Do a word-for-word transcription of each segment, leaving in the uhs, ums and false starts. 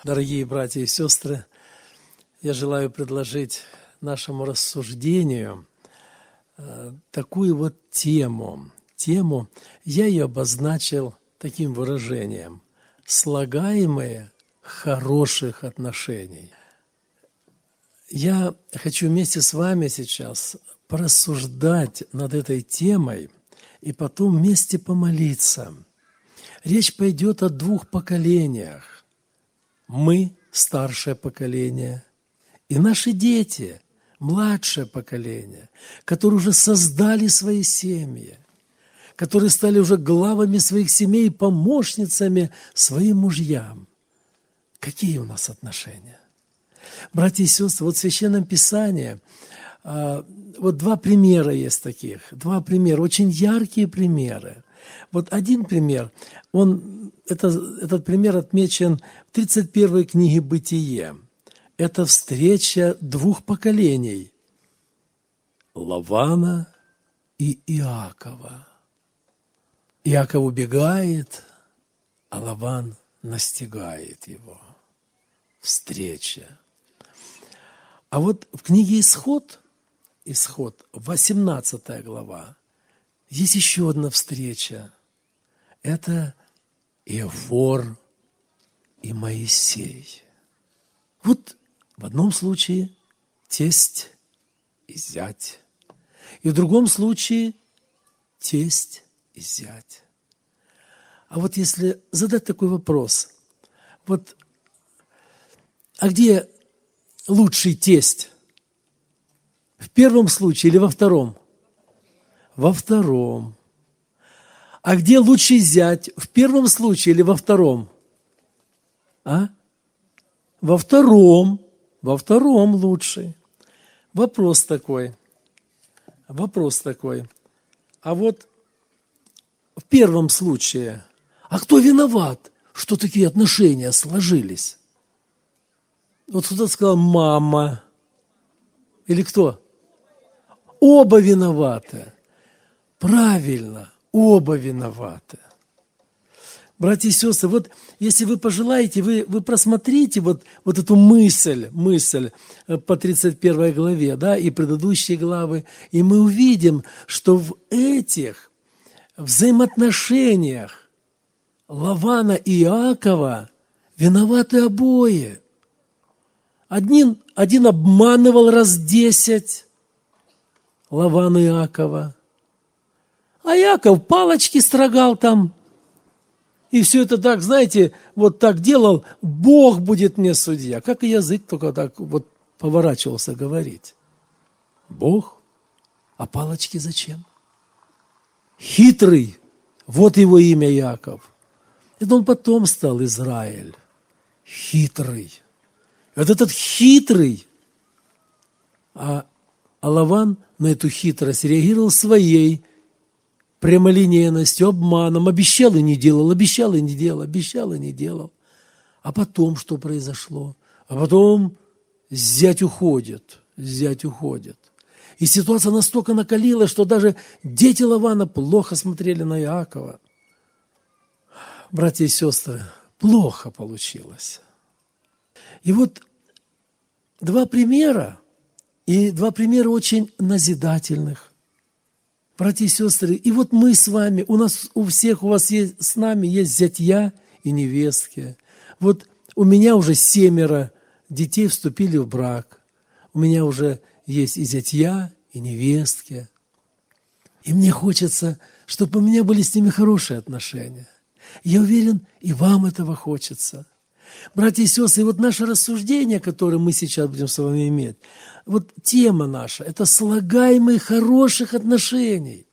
Дорогие братья и сестры, я желаю предложить нашему рассуждению э, такую вот тему. Тему я ее обозначил таким выражением: «Слагаемые хороших отношений». Я хочу вместе с вами сейчас порассуждать над этой темой и потом вместе помолиться. Речь пойдет о двух поколениях. Мы – старшее поколение, и наши дети – младшее поколение, которые уже создали свои семьи, которые стали уже главами своих семей, помощницами своим мужьям. Какие у нас отношения? Братья и сестры, вот в Священном Писании вот два примера есть таких, два примера, очень яркие примеры. Вот один пример, он, это, этот пример отмечен в тридцать первой книге «Бытие». Это встреча двух поколений – Лавана и Иакова. Иаков убегает, а Лаван настигает его. Встреча. А вот в книге «Исход», Исход, восемнадцатая глава, есть еще одна встреча. Это Иофор и Моисей. Вот в одном случае тесть и зять, и в другом случае тесть и зять. А вот если задать такой вопрос, вот, а где лучший тесть? В первом случае или во втором? Во втором. А где лучший зять? В первом случае или во втором? А? Во втором. Во втором лучший. Вопрос такой. Вопрос такой. А вот в первом случае, а кто виноват, что такие отношения сложились? Вот кто-то сказал мама. Или кто? Оба виноваты. Правильно, оба виноваты. Братья и сестры, вот если вы пожелаете, вы, вы просмотрите вот, вот эту мысль, мысль по тридцать первой главе, да, и предыдущие главы, и мы увидим, что в этих взаимоотношениях Лавана и Иакова виноваты обои. Один, один обманывал раз десять Лавана и Иакова, а Иаков палочки строгал там. И все это так, знаете, вот так делал, Бог будет мне судья. Как и язык только так вот поворачивался говорить. Бог? А палочки зачем? Хитрый. Вот его имя Иаков. Это он потом стал Израиль. Хитрый. Вот этот хитрый. А, а Лаван на эту хитрость реагировал своей прямолинейностью, обманом, обещал и не делал, обещал и не делал, обещал и не делал. А потом что произошло? А потом зять уходит, зять уходит. И ситуация настолько накалилась, что даже дети Лавана плохо смотрели на Иакова. Братья и сестры, плохо получилось. И вот два примера, и два примера очень назидательных. Братья и сестры, и вот мы с вами, у нас, у всех, у вас есть, с нами есть зятья и невестки. Вот у меня уже семеро детей вступили в брак. У меня уже есть и зятья, и невестки. И мне хочется, чтобы у меня были с ними хорошие отношения. Я уверен, и вам этого хочется. Братья и сестры, и вот наше рассуждение, которое мы сейчас будем с вами иметь, вот тема наша – это слагаемые хороших отношений.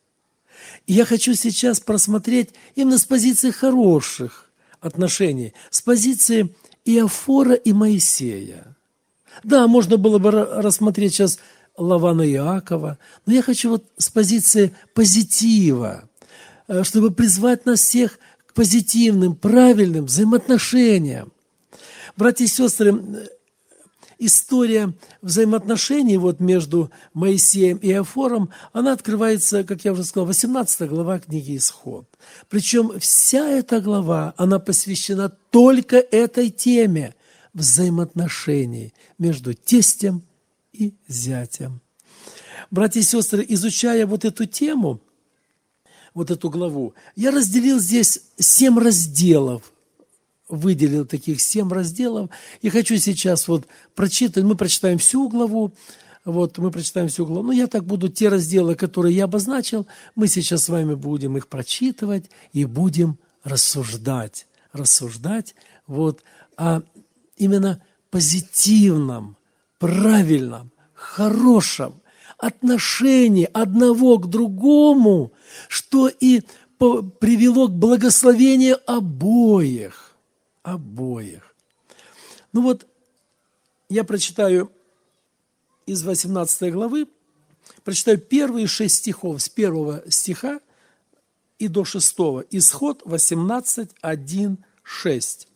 И я хочу сейчас просмотреть именно с позиции хороших отношений, с позиции Иофора и Моисея. Да, можно было бы рассмотреть сейчас Лавана и Иакова, но я хочу вот с позиции позитива, чтобы призвать нас всех к позитивным, правильным взаимоотношениям. Братья и сестры, история взаимоотношений вот между Моисеем и Иофором, она открывается, как я уже сказал, восемнадцатая глава книги «Исход». Причем вся эта глава, она посвящена только этой теме взаимоотношений между тестем и зятем. Братья и сестры, изучая вот эту тему, вот эту главу, я разделил здесь семь разделов, выделил таких семь разделов, и хочу сейчас вот прочитать, мы прочитаем всю главу, вот мы прочитаем всю главу, но я так буду, те разделы, которые я обозначил, мы сейчас с вами будем их прочитывать и будем рассуждать, рассуждать вот о именно позитивном, правильном, хорошем отношении одного к другому, что и привело к благословению обоих. Обоих. Ну вот, я прочитаю из восемнадцатой главы, прочитаю первые шесть стихов, с первого стиха и до шестого. Исход восемнадцать, один, шесть.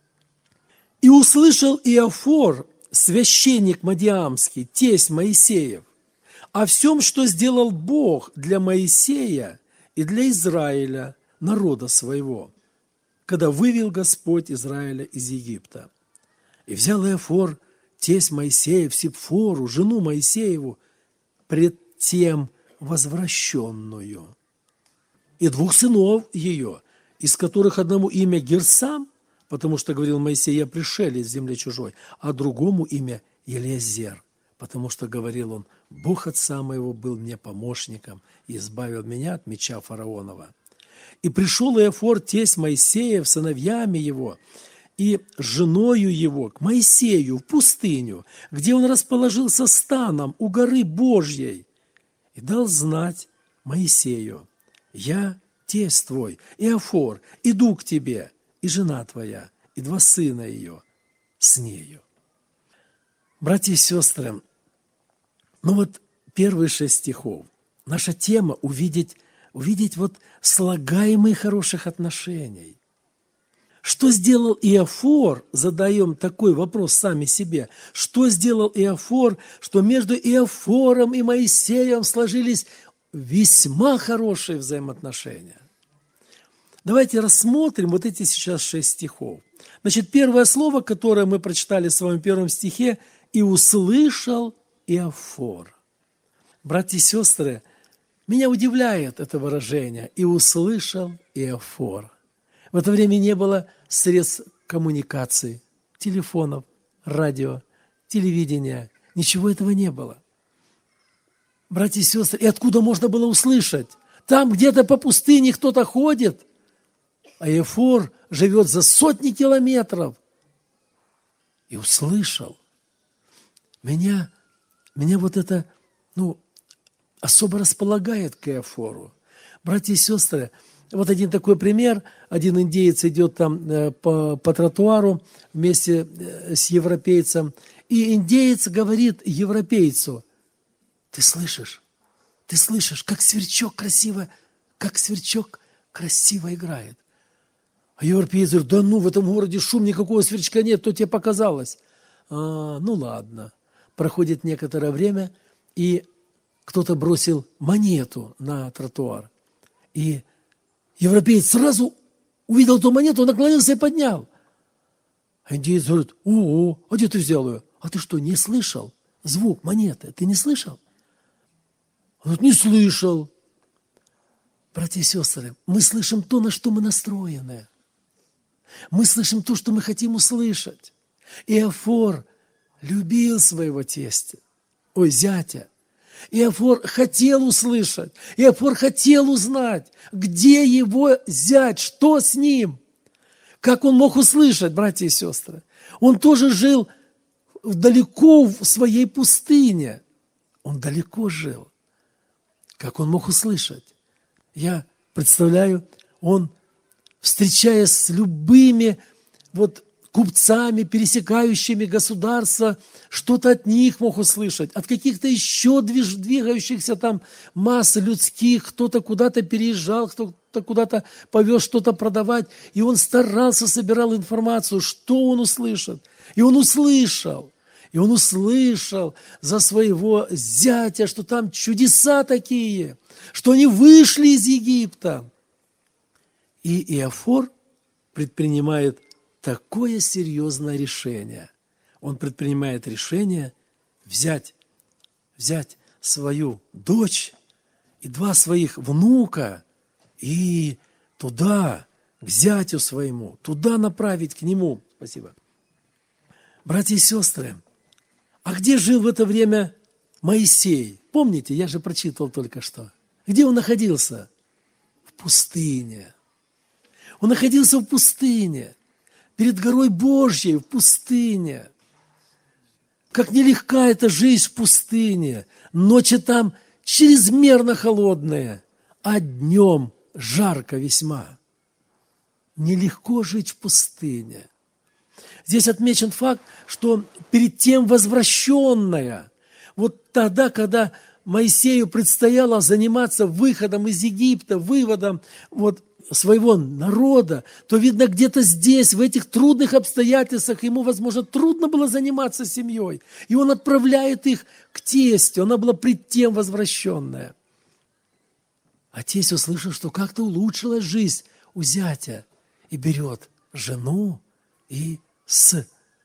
«И услышал Иофор, священник Мадиамский, тесть Моисеев, о всем, что сделал Бог для Моисея и для Израиля, народа своего, когда вывел Господь Израиля из Египта. И взял Иофор, тесть Моисеев, Сипфору, жену Моисееву, пред тем возвращенную, и двух сынов ее, из которых одному имя Герсам, потому что, говорил Моисей, я пришелец в земле чужой, а другому имя Елиезер, потому что, говорил он, Бог отца моего был мне помощником и избавил меня от меча фараонова. И пришел Иофор, тесть Моисеев, сыновьями его, и женою его к Моисею в пустыню, где он расположился станом у горы Божьей, и дал знать Моисею, я, тесть твой, Иофор, иду к тебе, и жена твоя, и два сына ее с нею». Братья и сестры, ну вот первые шесть стихов. Наша тема – увидеть, увидеть вот слагаемые хороших отношений. Что сделал Иофор? Задаем такой вопрос сами себе. Что сделал Иофор, что между Иофором и Моисеем сложились весьма хорошие взаимоотношения? Давайте рассмотрим вот эти сейчас шесть стихов. Значит, первое слово, которое мы прочитали с вами в первом стихе, «И услышал Иофор». Братья и сестры, меня удивляет это выражение «и услышал Иофор». В это время не было средств коммуникации, телефонов, радио, телевидения. Ничего этого не было. Братья и сестры, и откуда можно было услышать? Там где-то по пустыне кто-то ходит, а Иофор живет за сотни километров. И услышал. Меня, меня вот это, ну, особо располагает к Иофору. Братья и сестры, вот один такой пример. Один индеец идет там э, по, по тротуару вместе э, с европейцем, и индеец говорит европейцу: ты слышишь, ты слышишь, как сверчок красиво, как сверчок красиво играет. А европеец говорит: да ну, в этом городе шум, никакого сверчка нет, то тебе показалось. А, ну ладно. Проходит некоторое время, и кто-то бросил монету на тротуар. И европеец сразу увидел эту монету, наклонился и поднял. А индеец говорит: о, а где ты взял ее? А ты что, не слышал звук монеты? Ты не слышал? Он говорит: не слышал. Братья и сестры, мы слышим то, на что мы настроены. Мы слышим то, что мы хотим услышать. Иофор любил своего тестя, ой, зятя. Иофор хотел услышать, Иофор хотел узнать, где его зять, что с ним. Как он мог услышать, братья и сестры? Он тоже жил далеко в своей пустыне. Он далеко жил. Как он мог услышать? Я представляю, он, встречаясь с любыми вот купцами, пересекающими государства, что-то от них мог услышать, от каких-то еще движ, двигающихся там масс людских, кто-то куда-то переезжал, кто-то куда-то повез что-то продавать, и он старался, собирал информацию, что он услышит. И он услышал. И он услышал за своего зятя, что там чудеса такие, что они вышли из Египта. И Иофор предпринимает такое серьезное решение. Он предпринимает решение взять, взять свою дочь и два своих внука и туда, к зятю своему, туда направить к нему. Спасибо. Братья и сестры, а где жил в это время Моисей? Помните, я же прочитывал только что. Где он находился? В пустыне. Он находился в пустыне, перед горой Божьей, в пустыне. Как нелегка эта жизнь в пустыне. Ночи там чрезмерно холодные, а днем жарко весьма. Нелегко жить в пустыне. Здесь отмечен факт, что перед тем возвращенная, вот тогда, когда Моисею предстояло заниматься выходом из Египта, выводом вот своего народа, то, видно, где-то здесь, в этих трудных обстоятельствах, ему, возможно, трудно было заниматься семьей. И он отправляет их к тестю. Она была пред тем возвращенная. А тесть услышал, что как-то улучшилась жизнь у зятя, и берет жену и с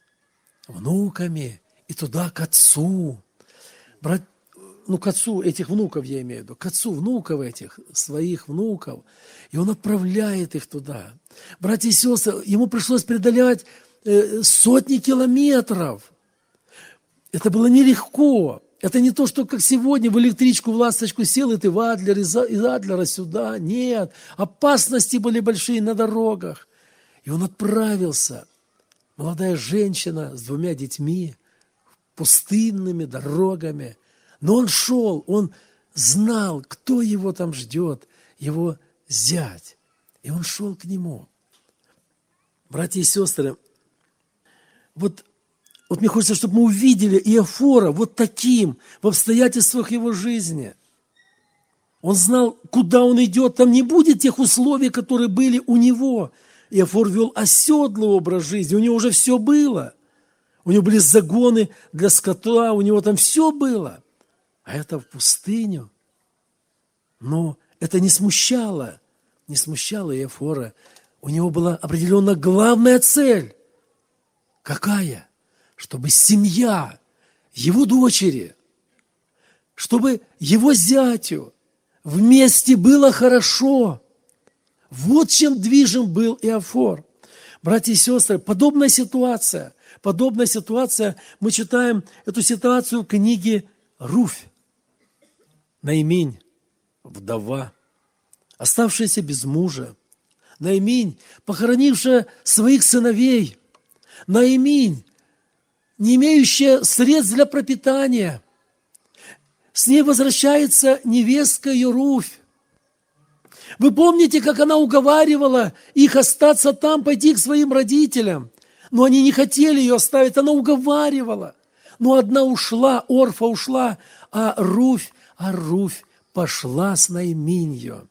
внуками, и туда к отцу. Брат, ну, к отцу этих внуков, я имею в виду, к отцу внуков этих, своих внуков. И он отправляет их туда. Братья и сестры, ему пришлось преодолевать э, сотни километров. Это было нелегко. Это не то, что как сегодня в электричку, в ласточку сел, и ты в Адлер, из Адлера сюда. Нет, опасности были большие на дорогах. И он отправился. Молодая женщина с двумя детьми, пустынными дорогами. Но он шел, он знал, кто его там ждет, его зять. И он шел к нему. Братья и сестры, вот, вот мне хочется, чтобы мы увидели Иофора вот таким в обстоятельствах его жизни. Он знал, куда он идет, там не будет тех условий, которые были у него. Иофор вел оседлый образ жизни, у него уже все было. У него были загоны для скота, у него там все было. А это в пустыню. Но это не смущало, не смущало Иофора. У него была определенно главная цель. Какая? Чтобы семья его дочери, чтобы его зятю вместе было хорошо. Вот чем движим был Иофор. Братья и сестры, подобная ситуация, подобная ситуация, мы читаем эту ситуацию в книге Руфь. Наиминь, вдова, оставшаяся без мужа. Наиминь, похоронившая своих сыновей. Наиминь, не имеющая средств для пропитания. С ней возвращается невестка ее Руфь. Вы помните, как она уговаривала их остаться там, пойти к своим родителям? Но они не хотели ее оставить, она уговаривала. Но одна ушла, Орфа ушла, а Руфь, а Руфь пошла с Наиминью.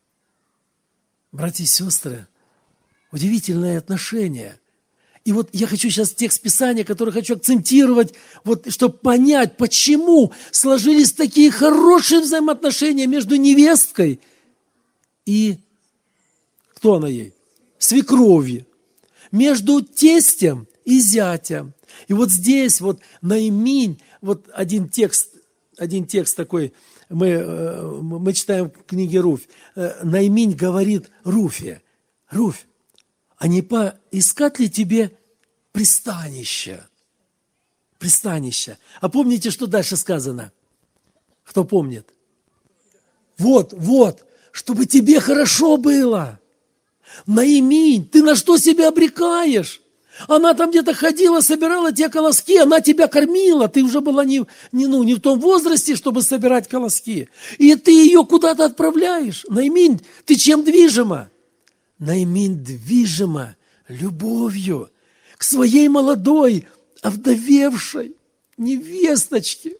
Братья и сестры, удивительное отношение. И вот я хочу сейчас текст Писания, который хочу акцентировать, вот, чтобы понять, почему сложились такие хорошие взаимоотношения между невесткой и, кто она ей? Свекровью. Между тестем и зятем. И вот здесь вот Наиминь, вот один текст, один текст такой, мы, мы читаем в книге Руфь. Наиминь говорит Руфе: Руфь, а не поискать ли тебе пристанище? Пристанище. А помните, что дальше сказано? Кто помнит? Вот, вот, чтобы тебе хорошо было. Наиминь, ты на что себя обрекаешь? Она там где-то ходила, собирала те колоски, она тебя кормила, ты уже была не, не, ну, не в том возрасте, чтобы собирать колоски. И ты ее куда-то отправляешь. Наиминь, ты чем движима? Наиминь движима любовью к своей молодой, овдовевшей невесточке.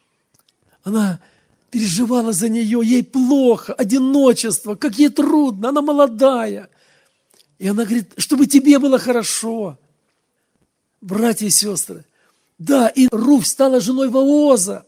Она переживала за нее, ей плохо, одиночество, как ей трудно, она молодая. И она говорит, чтобы тебе было хорошо. Братья и сестры, Да, и Руфь стала женой Вооза.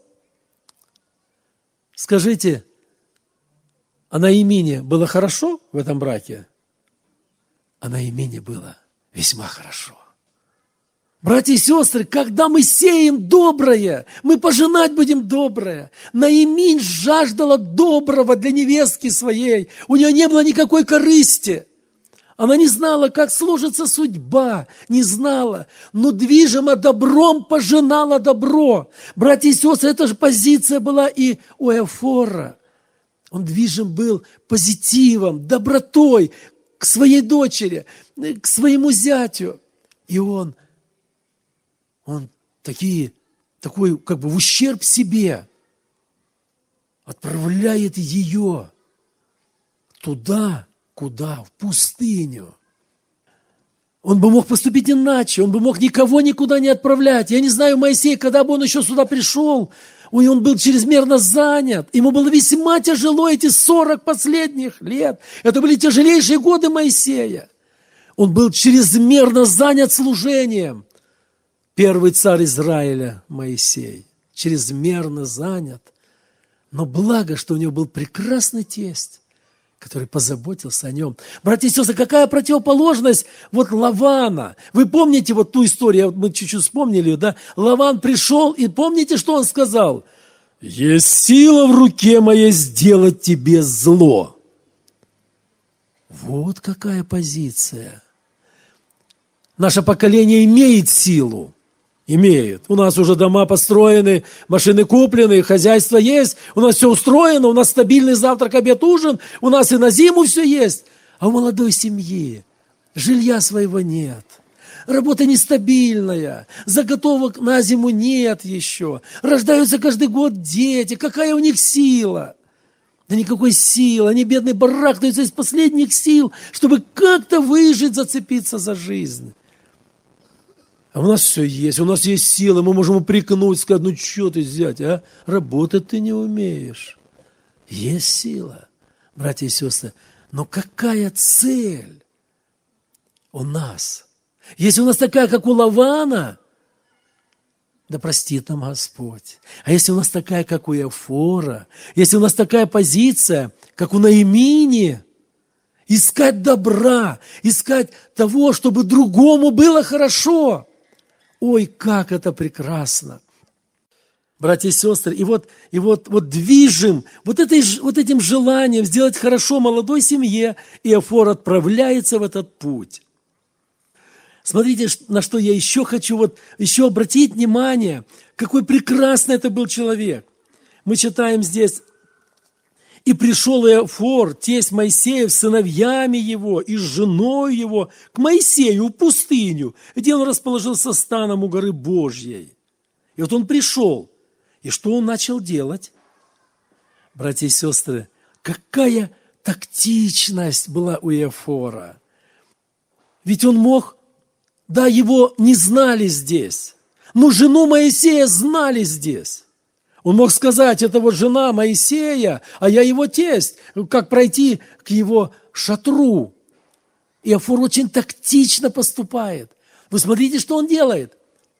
Скажите, а Наимине было хорошо в этом браке? А Наимине было весьма хорошо. Братья и сестры, когда мы сеем доброе, мы пожинать будем доброе. Наиминь жаждала доброго для невестки своей. У нее не было никакой корысти. Она не знала, как сложится судьба, не знала, но движимо добром пожинала добро. Братья и сестры, эта же позиция была и у Иофора. Он движим был позитивом, добротой к своей дочери, к своему зятю. И он, он такие, такой как бы в ущерб себе отправляет ее туда, куда? В пустыню. Он бы мог поступить иначе, он бы мог никого никуда не отправлять. Я не знаю, Моисей, когда бы он еще сюда пришел, он был чрезмерно занят. Ему было весьма тяжело эти сорок последних лет. Это были тяжелейшие годы Моисея. Он был чрезмерно занят служением. Первый царь Израиля Моисей. Чрезмерно занят. Но благо, что у него был прекрасный тесть, который позаботился о нем. Братья и сестры, какая противоположность вот Лавана? Вы помните вот ту историю, мы чуть-чуть вспомнили, да? Лаван пришел, и помните, что он сказал? «Есть сила в руке моей сделать тебе зло». Вот какая позиция. Наше поколение имеет силу. Имеет. У нас уже дома построены, машины куплены, хозяйство есть, у нас все устроено, у нас стабильный завтрак, обед, ужин, у нас и на зиму все есть. А у молодой семьи жилья своего нет, работа нестабильная, заготовок на зиму нет еще, рождаются каждый год дети, какая у них сила? Да никакой силы, они бедные барахтаются из последних сил, чтобы как-то выжить, зацепиться за жизнь. А у нас все есть, у нас есть силы, мы можем упрекнуть, сказать, ну что ты, зять, а? Работать ты не умеешь. Есть сила, братья и сестры, но какая цель у нас? Если у нас такая, как у Лавана, да простит нам Господь. А если у нас такая, как у Иофора, если у нас такая позиция, как у Наимини, искать добра, искать того, чтобы другому было хорошо. Ой, как это прекрасно! Братья и сестры, и вот, и вот, вот движим вот, этой, вот этим желанием сделать хорошо молодой семье, Иофор отправляется в этот путь. Смотрите, на что я еще хочу вот, еще обратить внимание, какой прекрасный это был человек. Мы читаем здесь: «И пришел Иофор, тесть Моисеев, с сыновьями его и с женой его к Моисею в пустыню, где он расположился станом у горы Божьей». И вот он пришел. И что он начал делать? Братья и сестры, какая тактичность была у Иофора. Ведь он мог, да, его не знали здесь, но жену Моисея знали здесь. Он мог сказать, это вот жена Моисея, а я его тесть, как пройти к его шатру. Иофор очень тактично поступает. Вы смотрите, что он делает.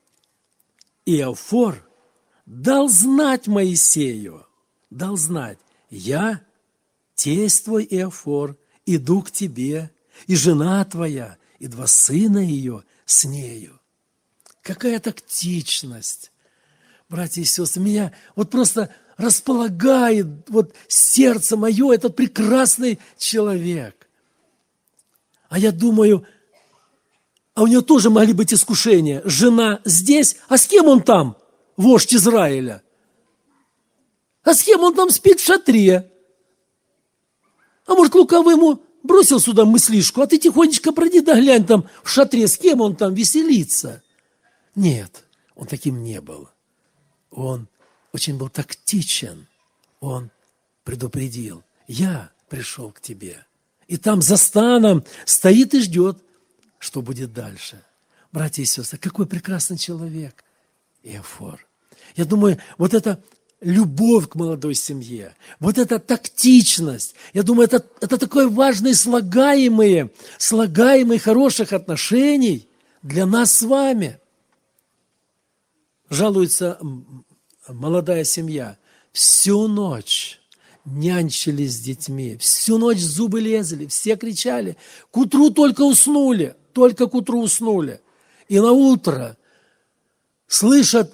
Иофор дал знать Моисею, дал знать, я, тесть твой Иофор, иду к тебе, и жена твоя, и два сына ее с нею. Какая тактичность! Братья и сестры, меня вот просто располагает вот сердце мое, этот прекрасный человек. А я думаю, а у него тоже могли быть искушения. Жена здесь, а с кем он там, вождь Израиля? А с кем он там спит в шатре? А может, лукавый ему бросил сюда мыслишку, а ты тихонечко пройди да глянь там в шатре, с кем он там веселится? Нет, он таким не был. Он очень был тактичен. Он предупредил: я пришел к тебе. И там за станом стоит и ждет, что будет дальше. Братья и сестры, какой прекрасный человек Иофор. Я думаю, вот эта любовь к молодой семье, вот эта тактичность, я думаю, это, это такое важное слагаемое, слагаемое хороших отношений для нас с вами. Жалуется молодая семья. Всю ночь нянчились с детьми, всю ночь зубы лезли, все кричали. К утру только уснули, только к утру уснули. И на утро слышат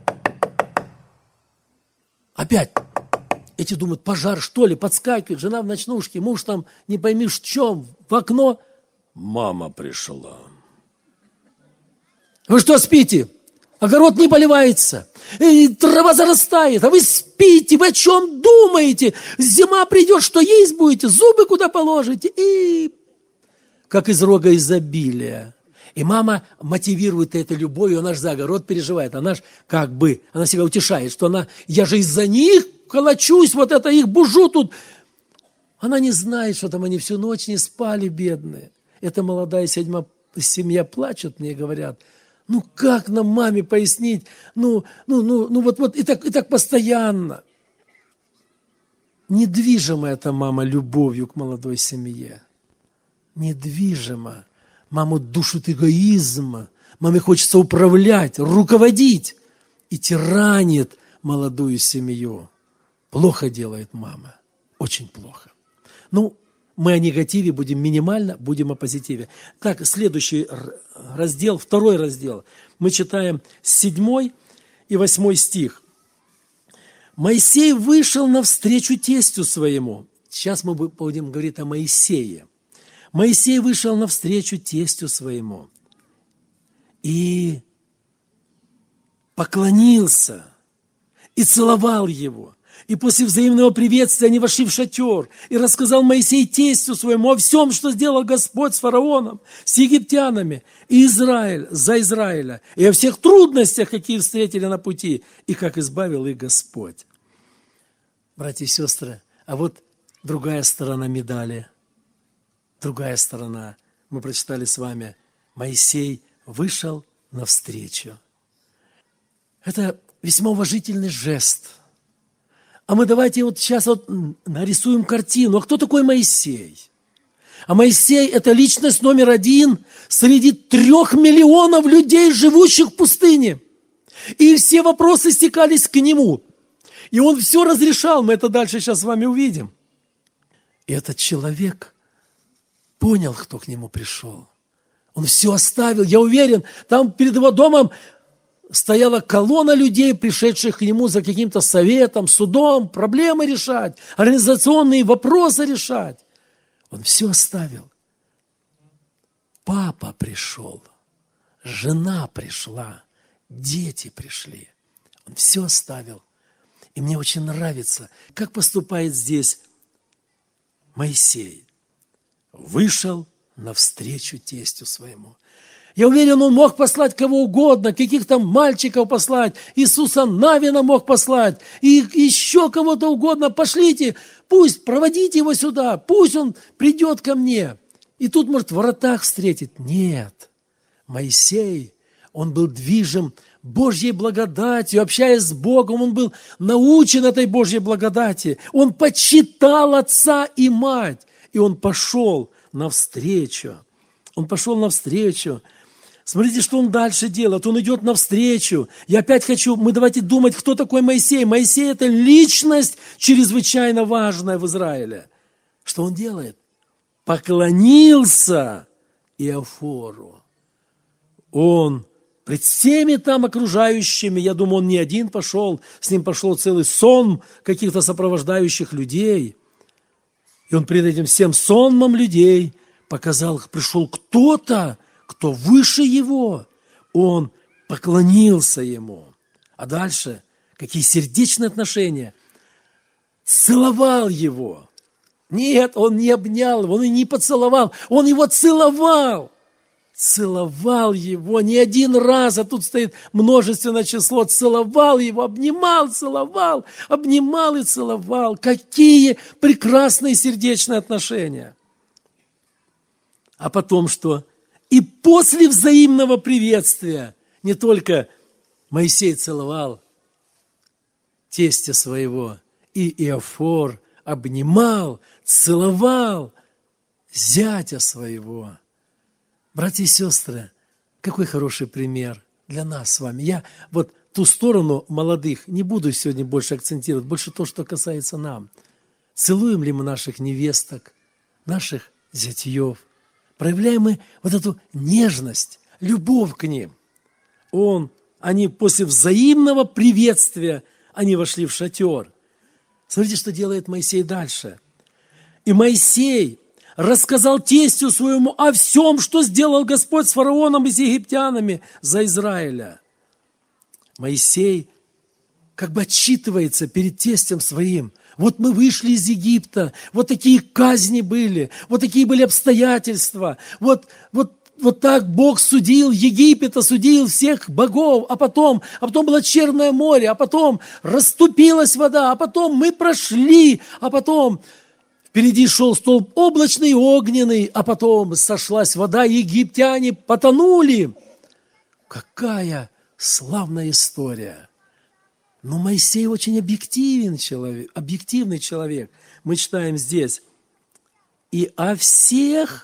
опять. Эти думают, пожар, что ли, подскакивает, жена в ночнушке, муж там, не пойми в чем, в окно. Мама пришла. Вы что спите? Огород не поливается, и трава зарастает, а вы спите, вы о чем думаете? Зима придет, что есть будете, зубы куда положите, и как из рога изобилия. И мама мотивирует это любовью, она же за огород переживает, она же как бы, она себя утешает, что она, я же из-за них колочусь, вот это их бужу тут. Она не знает, что там они всю ночь не спали, бедные. Эта молодая седьма, семья плачет, мне говорят, ну как нам маме пояснить, ну, ну, ну, ну вот, вот и так, и так постоянно. Недвижима эта мама любовью к молодой семье. Недвижима. Маму душит эгоизм, маме хочется управлять, руководить и тиранит молодую семью. Плохо делает мама, очень плохо. Ну, мы о негативе будем минимально, будем о позитиве. Так, следующий раздел, второй раздел. Мы читаем седьмой и восьмой стих. Моисей вышел навстречу тестю своему. Сейчас мы будем говорить о Моисее. Моисей вышел навстречу тестю своему и поклонился, и целовал его. И после взаимного приветствия они вошли в шатер, и рассказал Моисей тестю своему о всем, что сделал Господь с фараоном, с египтянами, и Израиль, за Израиля, и о всех трудностях, какие встретили на пути, и как избавил их Господь. Братья и сестры, а вот другая сторона медали. Другая сторона. Мы прочитали с вами. Моисей вышел навстречу. Это весьма уважительный жест. А мы давайте вот сейчас вот нарисуем картину. А кто такой Моисей? А Моисей – это личность номер один среди трех миллионов людей, живущих в пустыне. И все вопросы стекались к нему. И он все разрешал. Мы это дальше сейчас с вами увидим. И этот человек понял, кто к нему пришел. Он все оставил. Я уверен, там перед его домом стояла колонна людей, пришедших к нему за каким-то советом, судом, проблемы решать, организационные вопросы решать. Он все оставил. Папа пришел, жена пришла, дети пришли. Он все оставил. И мне очень нравится, как поступает здесь Моисей. Вышел навстречу тестю своему. Я уверен, он мог послать кого угодно, каких-то мальчиков послать, Иисуса Навина мог послать, и еще кого-то угодно. Пошлите, пусть, проводите его сюда, пусть он придет ко мне. И тут, может, в воротах встретит. Нет, Моисей, он был движим Божьей благодатью, общаясь с Богом, он был научен этой Божьей благодати. Он почитал отца и мать, и он пошел навстречу. Он пошел навстречу. Смотрите, что он дальше делает. Он идет навстречу. Я опять хочу, мы давайте думать, кто такой Моисей. Моисей – это личность чрезвычайно важная в Израиле. Что он делает? Поклонился Иофору. Он пред всеми там окружающими, я думаю, он не один пошел, с ним пошел целый сон каких-то сопровождающих людей. И он пред этим всем сонмом людей показал, пришел кто-то, кто выше его. Он поклонился ему. А дальше, какие сердечные отношения. Целовал его. Нет, он не обнял его, он и не поцеловал, он его целовал. Целовал его не один раз, а тут стоит множественное число. Целовал его, обнимал, целовал, обнимал и целовал. Какие прекрасные сердечные отношения. А потом что? И после взаимного приветствия не только Моисей целовал тестя своего, и Иофор обнимал, целовал зятя своего. Братья и сестры, какой хороший пример для нас с вами. Я вот ту сторону молодых не буду сегодня больше акцентировать, больше то, что касается нам. Целуем ли мы наших невесток, наших зятьев? Проявляем мы вот эту нежность, любовь к ним. Он, они после взаимного приветствия, они вошли в шатер. Смотрите, что делает Моисей дальше. И Моисей рассказал тестю своему о всем, что сделал Господь с фараоном и с египтянами за Израиля. Моисей как бы отчитывается перед тестем своим. Вот мы вышли из Египта, вот такие казни были, вот такие были обстоятельства, вот, вот, вот так Бог судил Египет, осудил всех богов, а потом, а потом было Черное море, а потом расступилась вода, а потом мы прошли, а потом впереди шел столб облачный и огненный, а потом сошлась вода, и египтяне потонули. Какая славная история! Но Моисей очень объективен человек, объективный человек. Мы читаем здесь. И о всех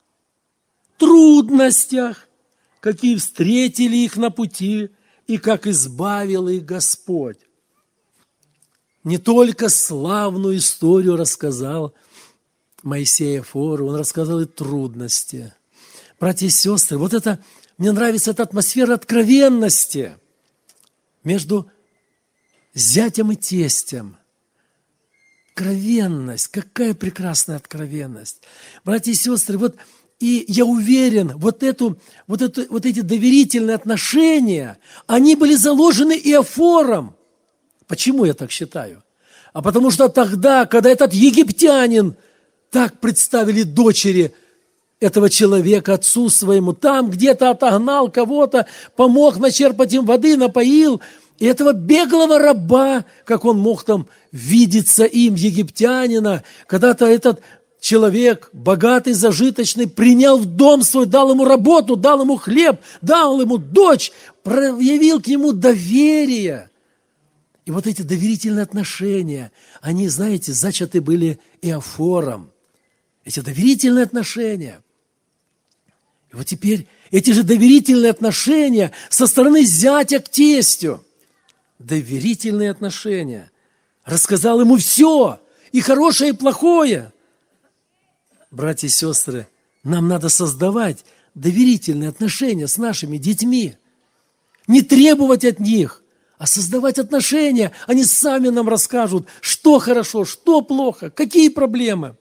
трудностях, какие встретили их на пути, и как избавил их Господь. Не только славную историю рассказал Моисей Афору, он рассказал и трудности. Братья и сестры, вот это, мне нравится эта атмосфера откровенности между зятем и тестем. Откровенность, какая прекрасная откровенность. Братья и сестры, вот и я уверен, вот, эту, вот, эту, вот эти доверительные отношения, они были заложены Иофором. Почему я так считаю? А потому что тогда, когда этот египтянин так представили дочери этого человека, отцу своему, там где-то отогнал кого-то, помог начерпать им воды, напоил, и этого беглого раба, как он мог там видеться им, египтянина, когда-то этот человек, богатый, зажиточный, принял в дом свой, дал ему работу, дал ему хлеб, дал ему дочь, проявил к нему доверие. И вот эти доверительные отношения, они, знаете, зачаты были Иофором. Эти доверительные отношения. И вот теперь эти же доверительные отношения со стороны зятя к тестю. Доверительные отношения. Рассказал ему все, и хорошее, и плохое. Братья и сестры, нам надо создавать доверительные отношения с нашими детьми. Не требовать от них, а создавать отношения. Они сами нам расскажут, что хорошо, что плохо, какие проблемы.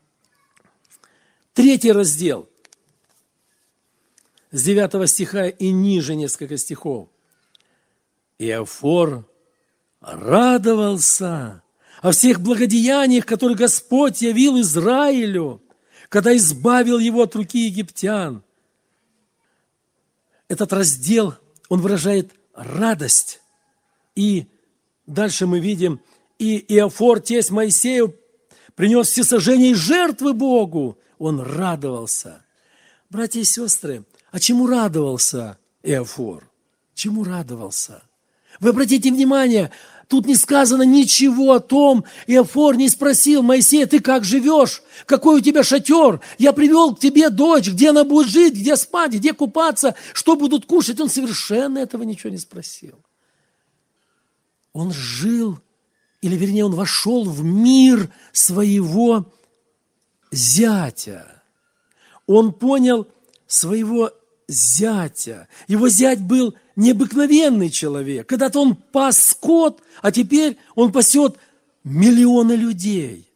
Третий раздел. С девятого стиха и ниже несколько стихов. Иофор радовался о всех благодеяниях, которые Господь явил Израилю, когда избавил его от руки египтян. Этот раздел, он выражает радость. И дальше мы видим, и Иофор, тесть Моисею, принес всесожжение и жертвы Богу. Он радовался. Братья и сестры, а чему радовался Иофор? Чему радовался? Вы обратите внимание, тут не сказано ничего о том, Иофор не спросил Моисея, ты как живешь? Какой у тебя шатер? Я привел к тебе дочь, где она будет жить, где спать, где купаться, что будут кушать? Он совершенно этого ничего не спросил. Он жил, или вернее, он вошел в мир своего зятя. Он понял своего зятя. Его зять был необыкновенный человек. Когда-то он пас скот, а теперь он пасет миллионы людей.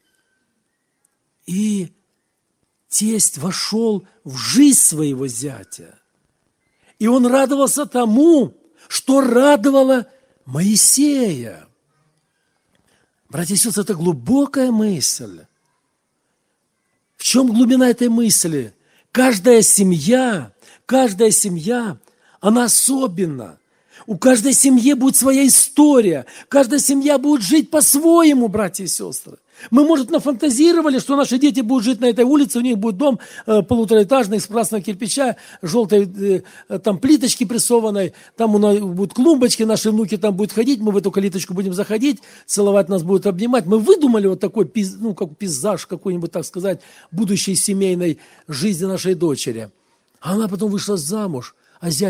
И тесть вошел в жизнь своего зятя. И он радовался тому, что радовало Моисея. Братья и сестры, это глубокая мысль. В чем глубина этой мысли? Каждая семья, каждая семья, она особенна. У каждой семьи будет своя история. Каждая семья будет жить по-своему, братья и сестры. Мы, может, нафантазировали, что наши дети будут жить на этой улице, у них будет дом э, полутораэтажный, из красного кирпича, желтой э, там плиточки прессованной, там у нас будут клумбочки, наши внуки там будут ходить, мы в эту калиточку будем заходить, целовать нас будут обнимать. Мы выдумали вот такой, ну, как пейзаж какой-нибудь, так сказать, будущей семейной жизни нашей дочери. А она потом вышла замуж, а зять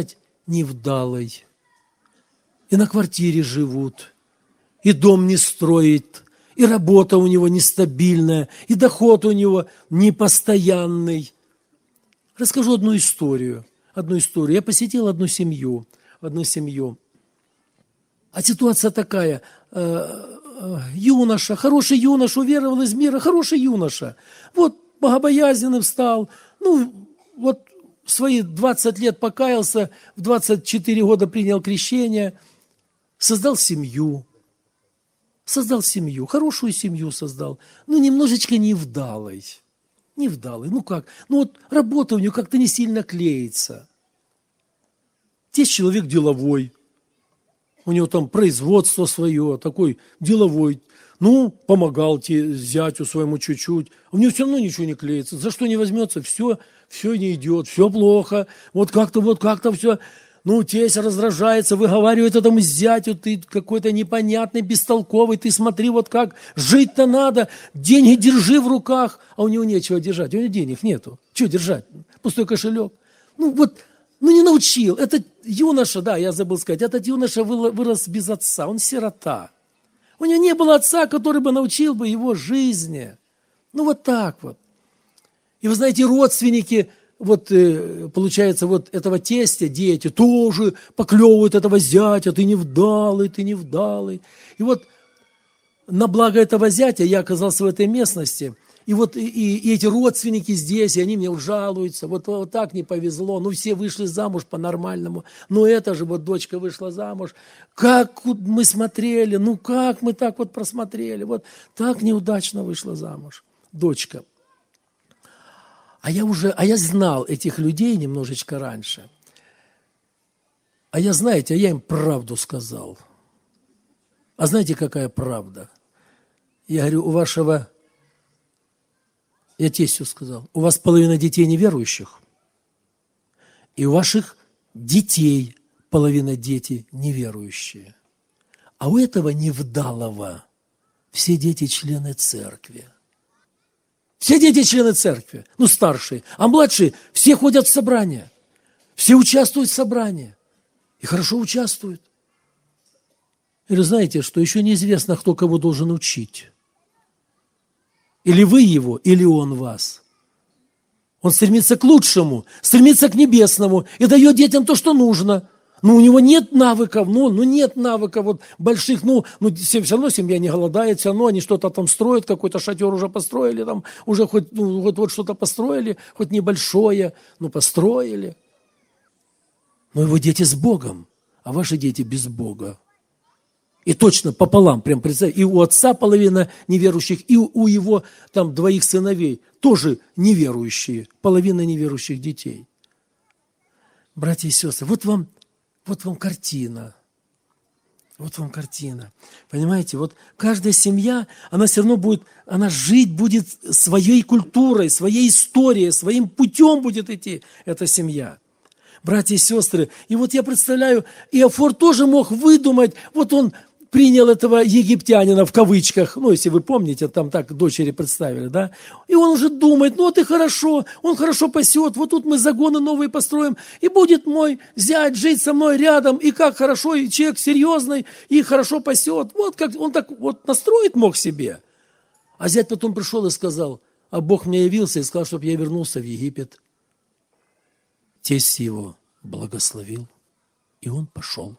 невдалый, и на квартире живут, и дом не строит, и работа у него нестабильная, и доход у него непостоянный. Расскажу одну историю. Одну историю. Я посетил одну семью, одну семью. А ситуация такая. Юноша, хороший юноша, уверовал из мира, хороший юноша. Вот богобоязненным стал. Ну, вот в свои двадцать лет покаялся, в двадцать четыре года принял крещение, создал семью. Создал семью, хорошую семью создал, но немножечко невдалой. Невдалый. Ну как? Ну вот работа у него как-то не сильно клеится. Тесть человек деловой. У него там производство свое, такой деловой. Ну, помогал те, зятю своему чуть-чуть. У него все равно ничего не клеится. За что не возьмется, все, все не идет, все плохо. Вот как-то, вот как-то все. Ну, тесть раздражается, выговаривает этому зятю, ты какой-то непонятный, бестолковый, ты смотри, вот как, жить-то надо, деньги держи в руках, а у него нечего держать, у него денег нету. Что держать? Пустой кошелек. Ну, вот, ну не научил. Этот юноша, да, я забыл сказать, этот юноша вырос без отца, он сирота. У него не было отца, который бы научил бы его жизни. Ну, вот так вот. И вы знаете, родственники, вот получается, вот этого тестя дети тоже поклевывают этого зятя, ты невдалый, ты невдалый. И вот на благо этого зятя я оказался в этой местности, и вот и, и эти родственники здесь, и они мне жалуются, вот, вот так не повезло, ну все вышли замуж по-нормальному, но эта же вот дочка вышла замуж, как мы смотрели, ну как мы так вот просмотрели, вот так неудачно вышла замуж дочка. А я уже, а я знал этих людей немножечко раньше. А я, знаете, а я им правду сказал. А знаете, какая правда? Я говорю, у вашего, я тестю сказал, у вас половина детей неверующих, и у ваших детей половина дети неверующие. А у этого невдалого все дети члены церкви. Все дети члены церкви, ну старшие, а младшие все ходят в собрания, все участвуют в собрании и хорошо участвуют. Или знаете, что еще неизвестно, кто кого должен учить. Или вы его, или он вас. Он стремится к лучшему, стремится к небесному и дает детям то, что нужно. Но у него нет навыков, ну, ну нет навыков вот больших, ну, ну все, все равно семья не голодает, все равно они что-то там строят, какой-то шатер уже построили, там уже хоть ну, вот, вот что-то построили, хоть небольшое, но построили. Но его дети с Богом, а ваши дети без Бога. И точно пополам, прям представьте, и у отца половина неверующих, и у его там двоих сыновей тоже неверующие, половина неверующих детей. Братья и сестры, вот вам Вот вам картина. Вот вам картина. Понимаете, вот каждая семья, она все равно будет, она жить будет своей культурой, своей историей, своим путем будет идти эта семья. Братья и сестры, и вот я представляю, Иофор тоже мог выдумать, вот он принял этого египтянина в кавычках, ну, если вы помните, там так дочери представили, да, и он уже думает, ну, вот и хорошо, он хорошо пасет, вот тут мы загоны новые построим, и будет мой зять жить со мной рядом, и как хорошо, и человек серьезный, и хорошо пасет, вот как он так вот настроить мог себе. А зять потом пришел и сказал, а Бог мне явился и сказал, чтобы я вернулся в Египет. Тесть его благословил, и он пошел.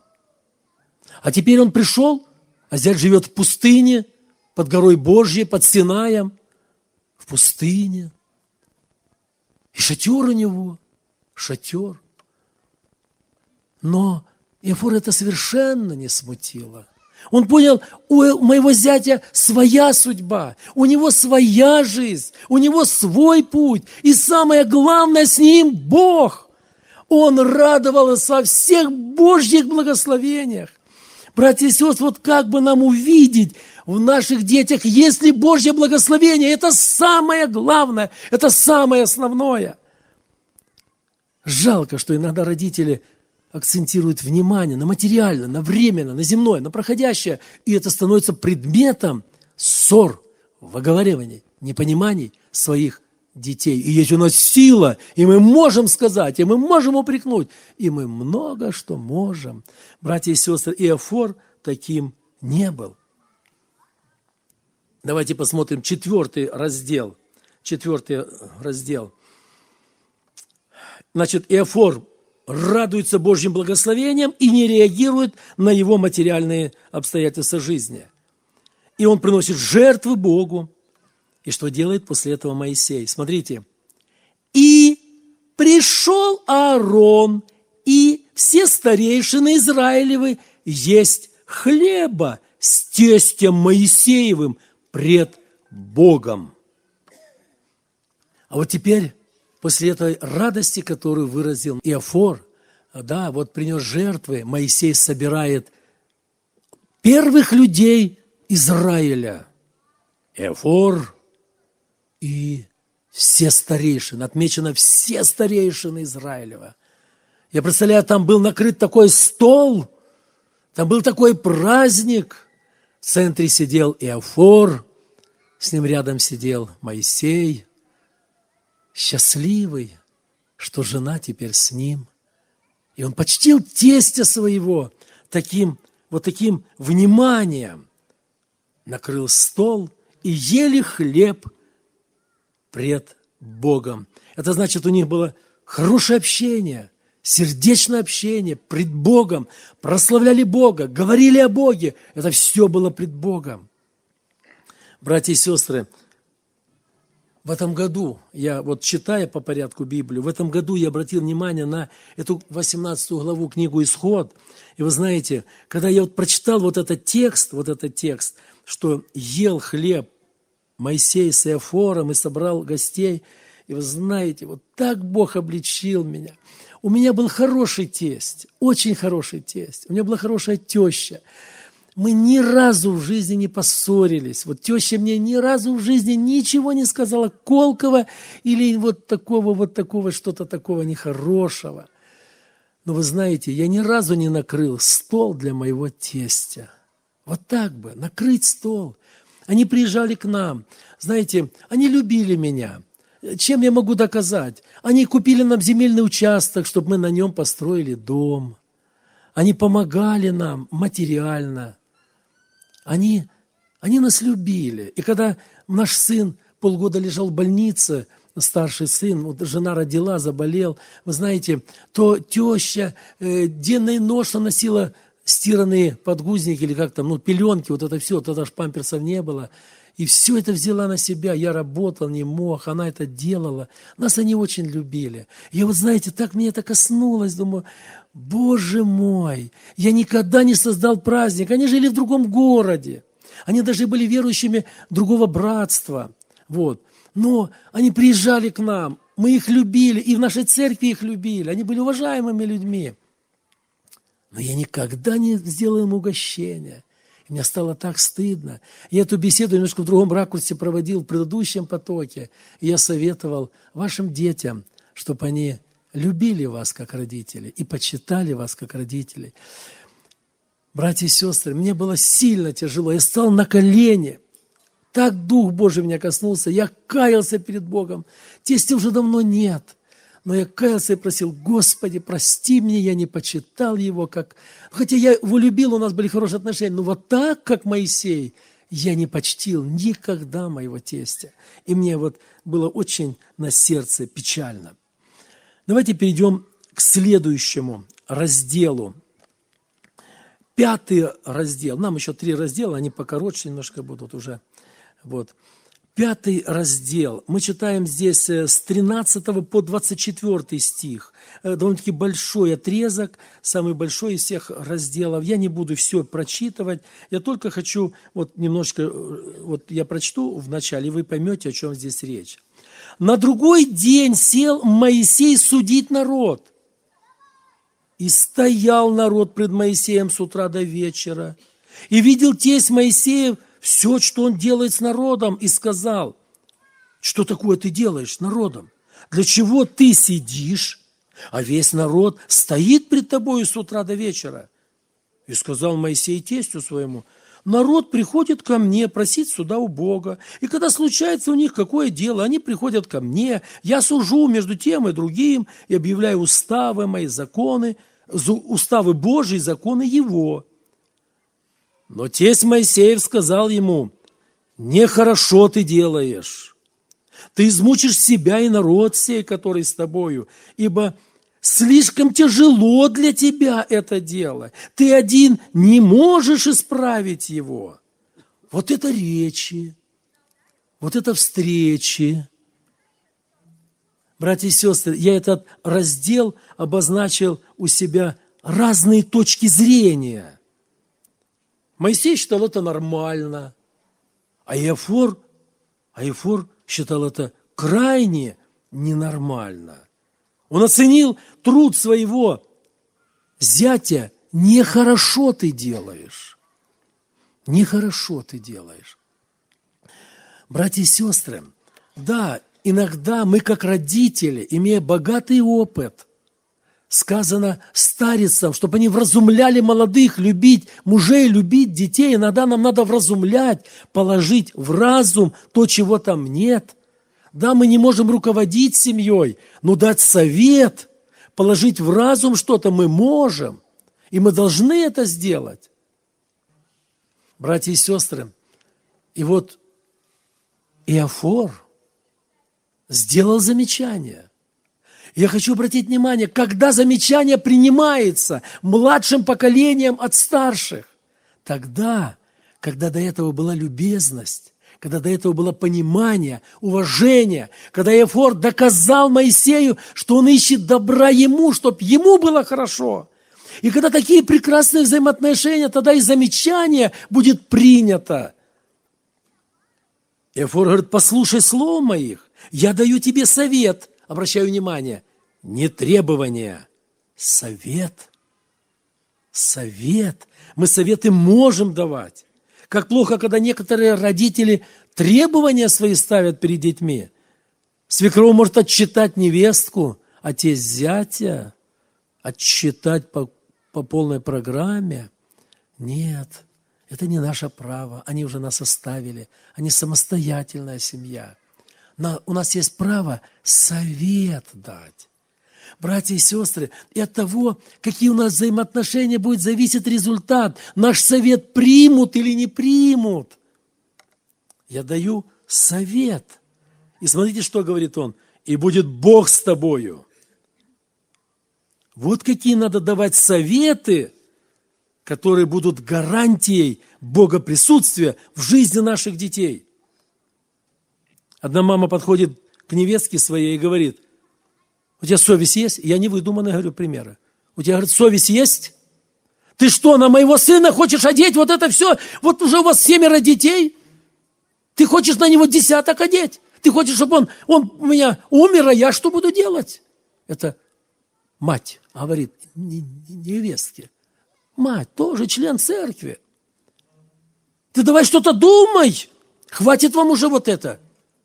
А теперь он пришел, а зять живет в пустыне, под горой Божьей, под Синаем, в пустыне. И шатер у него, шатер. Но Иофор это совершенно не смутило. Он понял, у моего зятя своя судьба, у него своя жизнь, у него свой путь. И самое главное, с ним Бог. Он радовался во всех Божьих благословениях. Братья и сестры, вот как бы нам увидеть в наших детях, если Божье благословение, это самое главное, это самое основное. Жалко, что иногда родители акцентируют внимание на материальное, на временное, на земное, на проходящее, и это становится предметом ссор, выговариваний, непониманий своих детей. И есть у нас сила, и мы можем сказать, и мы можем упрекнуть, и мы много что можем. Братья и сестры, Иофор таким не был. Давайте посмотрим четвертый раздел. Четвертый раздел. Значит, Иофор радуется Божьим благословением и не реагирует на его материальные обстоятельства жизни. И он приносит жертвы Богу. И что делает после этого Моисей? Смотрите. «И пришел Аарон и все старейшины Израилевы есть хлеба с тестем Моисеевым пред Богом». А вот теперь, после этой радости, которую выразил Иофор, да, вот принес жертвы, Моисей собирает первых людей Израиля. Иофор и все старейшины, отмечено все старейшины Израилева. Я представляю, там был накрыт такой стол, там был такой праздник. В центре сидел Иофор, с ним рядом сидел Моисей, счастливый, что жена теперь с ним. И он почтил тестя своего таким, вот таким вниманием. Накрыл стол и ели хлеб пред Богом. Это значит, у них было хорошее общение, сердечное общение пред Богом. Прославляли Бога, говорили о Боге. Это все было пред Богом. Братья и сестры, в этом году, я вот читая по порядку Библию, в этом году я обратил внимание на эту восемнадцатую главу книгу «Исход». И вы знаете, когда я вот прочитал вот этот текст, вот этот текст, что ел хлеб Моисей с Иофором и собрал гостей. И вы знаете, вот так Бог обличил меня. У меня был хороший тесть, очень хороший тесть. У меня была хорошая теща. Мы ни разу в жизни не поссорились. Вот теща мне ни разу в жизни ничего не сказала колкого или вот такого, вот такого, что-то такого нехорошего. Но вы знаете, я ни разу не накрыл стол для моего тестя. Вот так бы, накрыть стол. Они приезжали к нам. Знаете, они любили меня. Чем я могу доказать? Они купили нам земельный участок, чтобы мы на нем построили дом. Они помогали нам материально. Они, они нас любили. И когда наш сын полгода лежал в больнице, старший сын, вот жена родила, заболел, вы знаете, то теща э, денно и ношно носила стиранные подгузники или как там, ну, пеленки, вот это все, тогда ж памперсов не было. И все это взяла на себя. Я работал, не мог, она это делала. Нас они очень любили. И вот, знаете, так меня это коснулось, думаю, Боже мой, я никогда не создал праздник. Они жили в другом городе. Они даже были верующими другого братства. Вот. Но они приезжали к нам, мы их любили, и в нашей церкви их любили. Они были уважаемыми людьми. Но я никогда не сделал им угощения. И мне стало так стыдно. Я эту беседу немножко в другом ракурсе проводил в предыдущем потоке. И я советовал вашим детям, чтобы они любили вас как родители и почитали вас как родителей. Братья и сестры, мне было сильно тяжело. Я стал на колени. Так Дух Божий меня коснулся. Я каялся перед Богом. Тестя уже давно нет. Но я каялся и просил, Господи, прости мне, я не почитал его, как... Хотя я его любил, у нас были хорошие отношения, но вот так, как Моисей, я не почтил никогда моего тестя. И мне вот было очень на сердце печально. Давайте перейдем к следующему разделу. Пятый раздел. Нам еще три раздела, они покороче немножко будут уже. Вот. Пятый раздел. Мы читаем здесь с тринадцатого по двадцать четвёртый стих. Довольно-таки большой отрезок, самый большой из всех разделов. Я не буду все прочитывать. Я только хочу, вот немножко, вот я прочту вначале, и вы поймете, о чем здесь речь. На другой день сел Моисей судить народ. И стоял народ пред Моисеем с утра до вечера. И видел тесть Моисеев все, что он делает с народом, и сказал, что такое ты делаешь с народом? Для чего ты сидишь, а весь народ стоит пред тобою с утра до вечера? И сказал Моисей тестю своему, Народ приходит ко мне просить суда у Бога. И когда случается у них какое дело, они приходят ко мне. Я сужу между тем и другим и объявляю уставы мои, законы, уставы Божьи, законы Его. Но тесть Моисеев сказал ему: нехорошо ты делаешь. Ты измучишь себя и народ сей, который с тобою, ибо слишком тяжело для тебя это дело. Ты один не можешь исправить его. Вот это речи, вот это встречи. Братья и сестры, я этот раздел обозначил у себя разные точки зрения. Моисей считал это нормально, а Иофор, а Иофор считал это крайне ненормально. Он оценил труд своего зятя. Нехорошо ты делаешь. Нехорошо ты делаешь. Братья и сестры, да, иногда мы, как родители, имея богатый опыт, сказано старицам, чтобы они вразумляли молодых, любить мужей, любить детей. Иногда нам надо вразумлять, положить в разум то, чего там нет. Да, мы не можем руководить семьей, но дать совет, положить в разум что-то мы можем. И мы должны это сделать. Братья и сестры, и вот Иофор сделал замечание. Я хочу обратить внимание, когда замечание принимается младшим поколением от старших, тогда, когда до этого была любезность, когда до этого было понимание, уважение, когда Иофор доказал Моисею, что он ищет добра ему, чтобы ему было хорошо. И когда такие прекрасные взаимоотношения, тогда и замечание будет принято. Иофор говорит: послушай слов моих, я даю тебе совет. Обращаю внимание, не требование, совет. Совет. Мы советы можем давать. Как плохо, когда некоторые родители требования свои ставят перед детьми. Свекровь может отчитать невестку, а тесть зятя отчитать по, по полной программе. Нет, это не наше право. Они уже нас оставили. Они самостоятельная семья. Но у нас есть право совет дать. Братья и сестры, и от того, какие у нас взаимоотношения, будет зависеть результат. Наш совет примут или не примут. Я даю совет. И смотрите, что говорит он. И будет Бог с тобою. Вот какие надо давать советы, которые будут гарантией Бога присутствия в жизни наших детей. Одна мама подходит к невестке своей и говорит: у тебя совесть есть? Я не выдуманно говорю примеры. У тебя, говорит, совесть есть? Ты что, на моего сына хочешь одеть вот это все? Вот уже у вас семеро детей. Ты хочешь на него десяток одеть? Ты хочешь, чтобы он, он у меня умер, а я что буду делать? Это мать говорит невестке. Мать тоже член церкви. Ты давай что-то думай. Хватит вам уже вот это.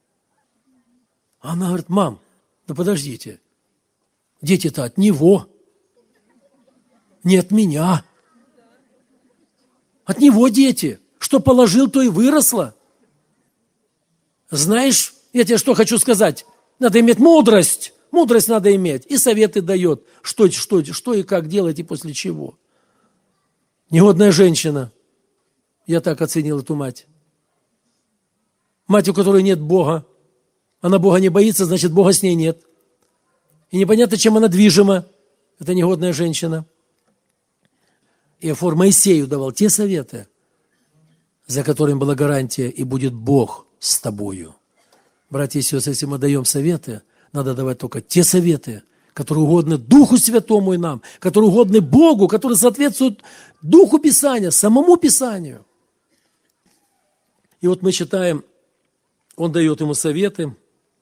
Она говорит: мам, да подождите. Дети-то от него, не от меня. От него дети. Что положил, то и выросло. Знаешь, я тебе что хочу сказать? Надо иметь мудрость. Мудрость надо иметь. И советы дает, что, что, что и как делать, и после чего. Негодная женщина. Я так оценил эту мать. Мать, у которой нет Бога. Она Бога не боится, значит, Бога с ней нет. И непонятно, чем она движима. Это негодная женщина. Иофор Моисею давал те советы, за которыми была гарантия, и будет Бог с тобою. Братья и сестры, если мы даем советы, надо давать только те советы, которые угодны Духу Святому и нам, которые угодны Богу, которые соответствуют Духу Писания, самому Писанию. И вот мы читаем, он дает ему советы.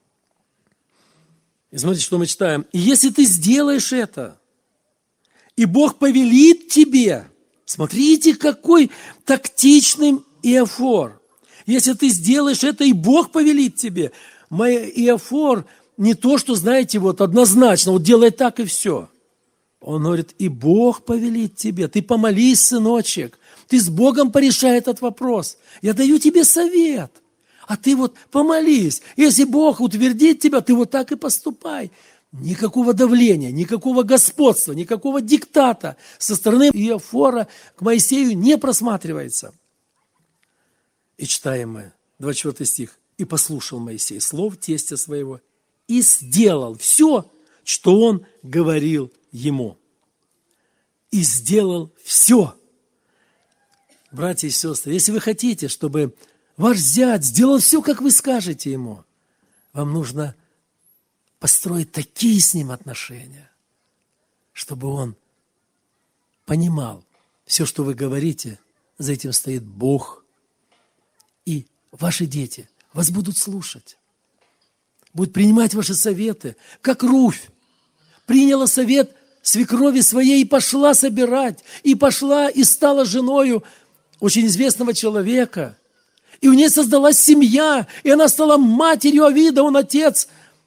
И смотрите, что мы читаем. И если ты сделаешь это, и Бог повелит тебе, смотрите, какой тактичный Иофор. Если ты сделаешь это, и Бог повелит тебе. Мой Иофор не то, что, знаете, вот однозначно, вот делай так и все. Он говорит: и Бог повелит тебе. Ты помолись, сыночек. Ты с Богом порешай этот вопрос. Я даю тебе совет. А ты вот помолись. Если Бог утвердит тебя, ты вот так и поступай. Никакого давления, никакого господства, никакого диктата со стороны Иофора к Моисею не просматривается. И читаем мы, двадцать четвёртый стих. «И послушал Моисей слов тестя своего, и сделал все, что он говорил ему». И сделал все. Братья и сестры, если вы хотите, чтобы ваш зять сделал все, как вы скажете ему, вам нужно построить такие с ним отношения, чтобы он понимал, все, что вы говорите, за этим стоит Бог. И ваши дети вас будут слушать, будут принимать ваши советы, как Руфь приняла совет свекрови своей и пошла собирать, и пошла и стала женою очень известного человека. И у нее создалась семья, и она стала матерью Авида, он отец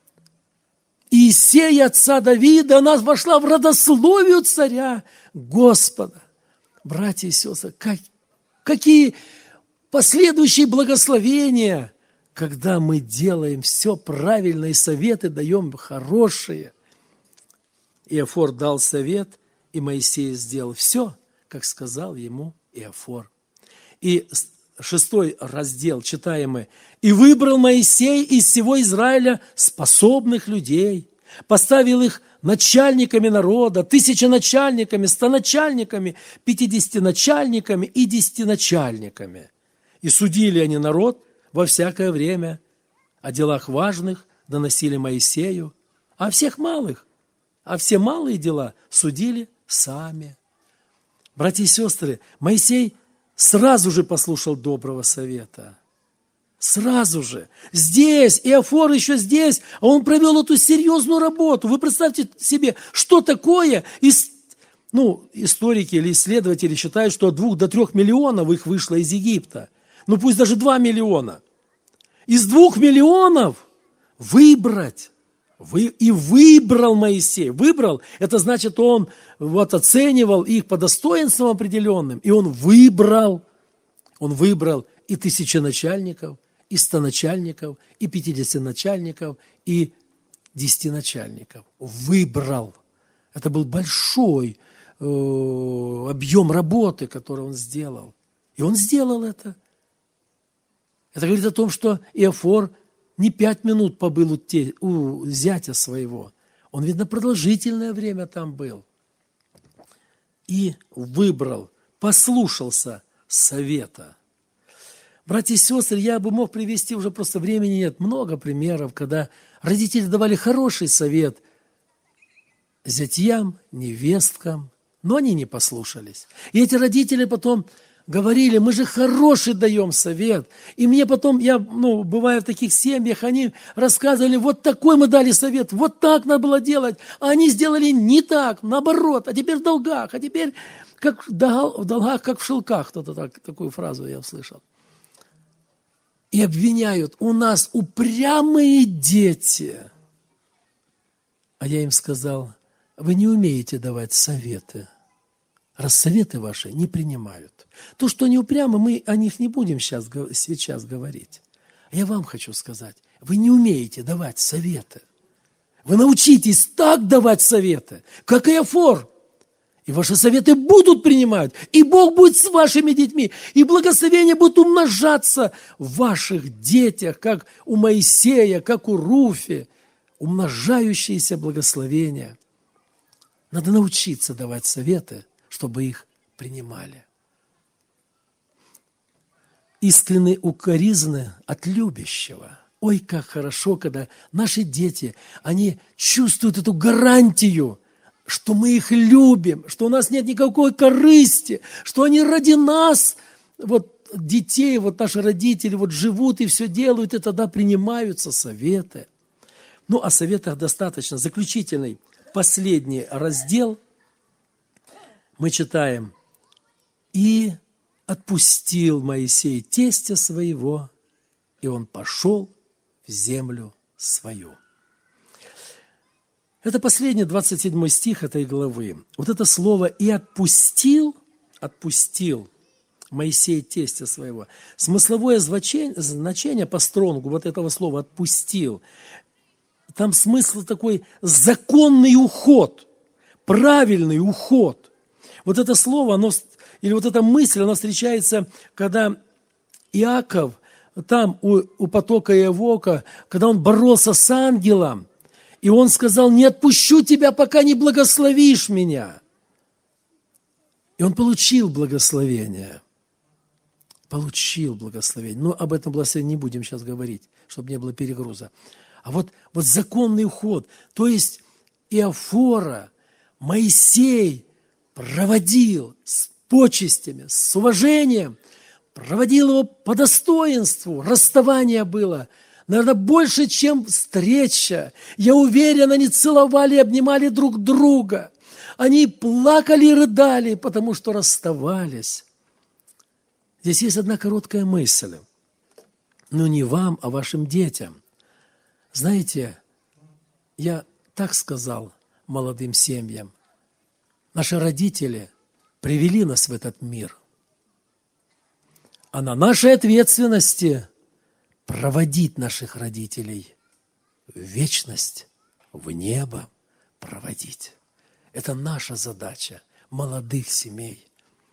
Иисея, отца Давида. Она вошла в родословию царя Господа. Братья и сестры, как, какие последующие благословения, когда мы делаем все правильно и советы даем хорошие. Иофор дал совет, и Моисей сделал все, как сказал ему Иофор. И шестой раздел читаем мы. «И выбрал Моисей из всего Израиля способных людей, поставил их начальниками народа, тысяченачальниками, стоначальниками, пятидесятиначальниками и десятиначальниками. И судили они народ во всякое время, о делах важных доносили Моисею, а всех малых, а все малые дела судили сами». Братья и сестры, Моисей сразу же послушал доброго совета. Сразу же. Здесь, Иофор еще здесь, а он провел эту серьезную работу. Вы представьте себе, что такое, ну, историки или исследователи считают, что от двух до трех миллионов их вышло из Египта. Ну, пусть даже два миллиона. Из двух миллионов выбрать. Вы, и выбрал Моисей. Выбрал, это значит, он вот оценивал их по достоинствам определенным, и он выбрал, он выбрал и тысяченачальников, и стоначальников, и пятидесятиначальников, и десятиначальников. Выбрал. Это был большой э, объем работы, который он сделал. И он сделал это. Это говорит о том, что Иофор не пять минут побыл у, те, у зятя своего. Он, видно, продолжительное время там был. И выбрал, послушался совета. Братья и сестры, я бы мог привести, уже просто времени нет, много примеров, когда родители давали хороший совет зятьям, невесткам, но они не послушались. И эти родители потом говорили: мы же хороший даем совет. И мне потом, я, ну, бываю в таких семьях, они рассказывали: вот такой мы дали совет, вот так надо было делать, а они сделали не так, наоборот, а теперь в долгах, а теперь как в долгах, как в шелках. Кто-то так, такую фразу я услышал. И обвиняют: у нас упрямые дети. А я им сказал: вы не умеете давать советы, раз советы ваши не принимают. То, что они упрямы, мы о них не будем сейчас, сейчас говорить. Я вам хочу сказать: вы не умеете давать советы. Вы научитесь так давать советы, как Иофор. И ваши советы будут принимать, и Бог будет с вашими детьми, и благословения будут умножаться в ваших детях, как у Моисея, как у Руфи, умножающиеся благословения. Надо научиться давать советы, чтобы их принимали. Искренне укоризны от любящего. Ой, как хорошо, когда наши дети, они чувствуют эту гарантию, что мы их любим, что у нас нет никакой корысти, что они ради нас, вот детей, вот наши родители вот живут и все делают, и тогда принимаются советы. Ну, о советах достаточно. Заключительный, последний раздел мы читаем: «И отпустил Моисей тестя своего, и он пошел в землю свою». Это последний, двадцать седьмой стих этой главы. Вот это слово «и отпустил», «отпустил», Моисей тестя своего. Смысловое значение по Стронгу вот этого слова «отпустил», там смысл такой законный уход, правильный уход. Вот это слово, оно, или вот эта мысль, она встречается, когда Иаков там у, у потока Иавока, когда он боролся с ангелом, и он сказал: не отпущу тебя, пока не благословишь меня. И он получил благословение. Получил благословение. Но об этом благословении не будем сейчас говорить, чтобы не было перегруза. А вот, вот законный уход, то есть Иофора Моисей проводил с почестями, с уважением, проводил его по достоинству. Расставание было, наверное, больше, чем встреча. Я уверен, они целовали и обнимали друг друга. Они плакали и рыдали, потому что расставались. Здесь есть одна короткая мысль. Но не вам, а вашим детям. Знаете, я так сказал молодым семьям. Наши родители привели нас в этот мир. А на нашей ответственности проводить наших родителей в вечность, в небо проводить. Это наша задача молодых семей.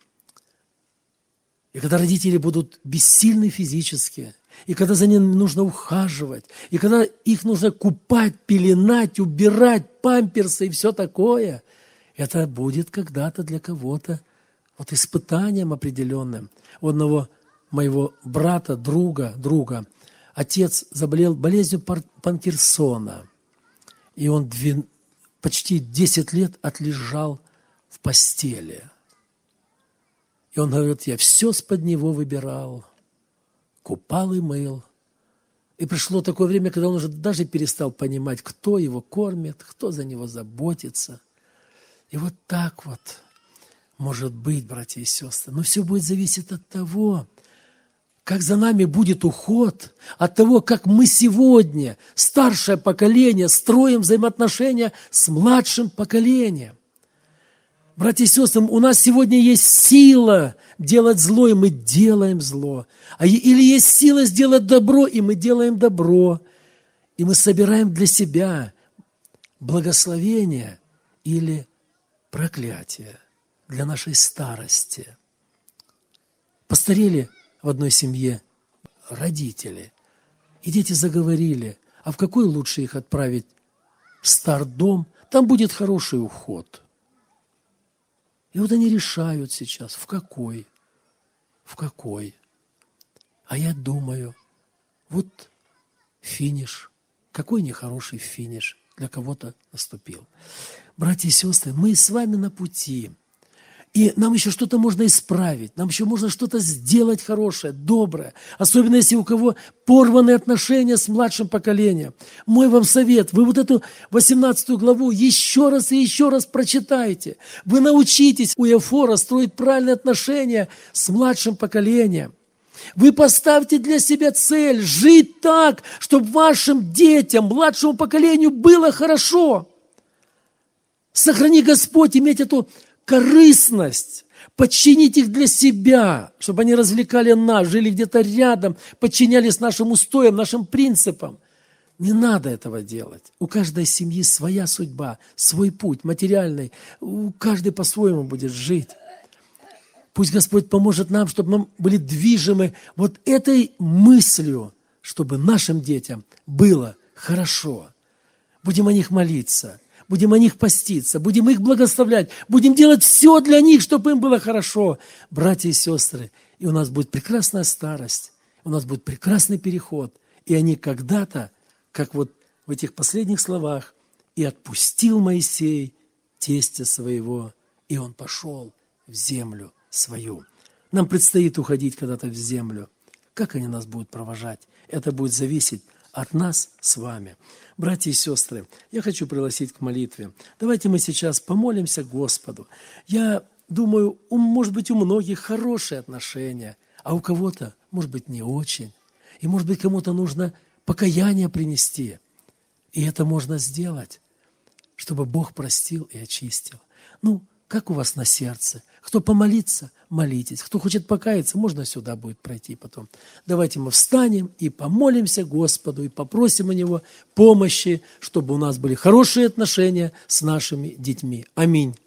И когда родители будут бессильны физически, и когда за ними нужно ухаживать, и когда их нужно купать, пеленать, убирать, памперсы и все такое, это будет когда-то для кого-то вот испытанием определенным. У одного моего брата, друга, друга, отец заболел болезнью Паркинсона, и он почти десять лет отлежал в постели. И он говорит: я все с-под него выбирал, купал и мыл. И пришло такое время, когда он уже даже перестал понимать, кто его кормит, кто за него заботится. И вот так вот может быть, братья и сестры. Но все будет зависеть от того, как за нами будет уход, от того, как мы сегодня, старшее поколение, строим взаимоотношения с младшим поколением. Братья и сестры, у нас сегодня есть сила делать зло, и мы делаем зло. А или есть сила сделать добро, и мы делаем добро. И мы собираем для себя благословение или проклятие для нашей старости. Постарели в одной семье родители, и дети заговорили: а в какой лучше их отправить? В стардом, там будет хороший уход. И вот они решают сейчас, в какой, в какой. А я думаю, вот финиш, какой нехороший финиш для кого-то наступил. Братья и сестры, мы с вами на пути. И нам еще что-то можно исправить, нам еще можно что-то сделать хорошее, доброе. Особенно, если у кого порваны отношения с младшим поколением. Мой вам совет, вы вот эту восемнадцатую главу еще раз и еще раз прочитайте. Вы научитесь у Иофора строить правильные отношения с младшим поколением. Вы поставьте для себя цель жить так, чтобы вашим детям, младшему поколению было хорошо. Сохрани, Господь, иметь эту корыстность, подчинить их для себя, чтобы они развлекали нас, жили где-то рядом, подчинялись нашим устоям, нашим принципам. Не надо этого делать. У каждой семьи своя судьба, свой путь материальный. Каждый по-своему будет жить. Пусть Господь поможет нам, чтобы мы были движимы вот этой мыслью, чтобы нашим детям было хорошо. Будем о них молиться. Будем о них поститься, будем их благословлять, будем делать все для них, чтобы им было хорошо, братья и сестры. И у нас будет прекрасная старость, у нас будет прекрасный переход. И они когда-то, как вот в этих последних словах, «И отпустил Моисей тестя своего, и он пошел в землю свою». Нам предстоит уходить когда-то в землю. Как они нас будут провожать? Это будет зависеть от нас с вами. Братья и сестры, я хочу пригласить к молитве. Давайте мы сейчас помолимся Господу. Я думаю, у, может быть, у многих хорошие отношения, а у кого-то, может быть, не очень. И, может быть, кому-то нужно покаяние принести. И это можно сделать, чтобы Бог простил и очистил. Ну, как у вас на сердце. Кто помолиться, молитесь. Кто хочет покаяться, можно сюда будет пройти потом. Давайте мы встанем и помолимся Господу, и попросим у Него помощи, чтобы у нас были хорошие отношения с нашими детьми. Аминь.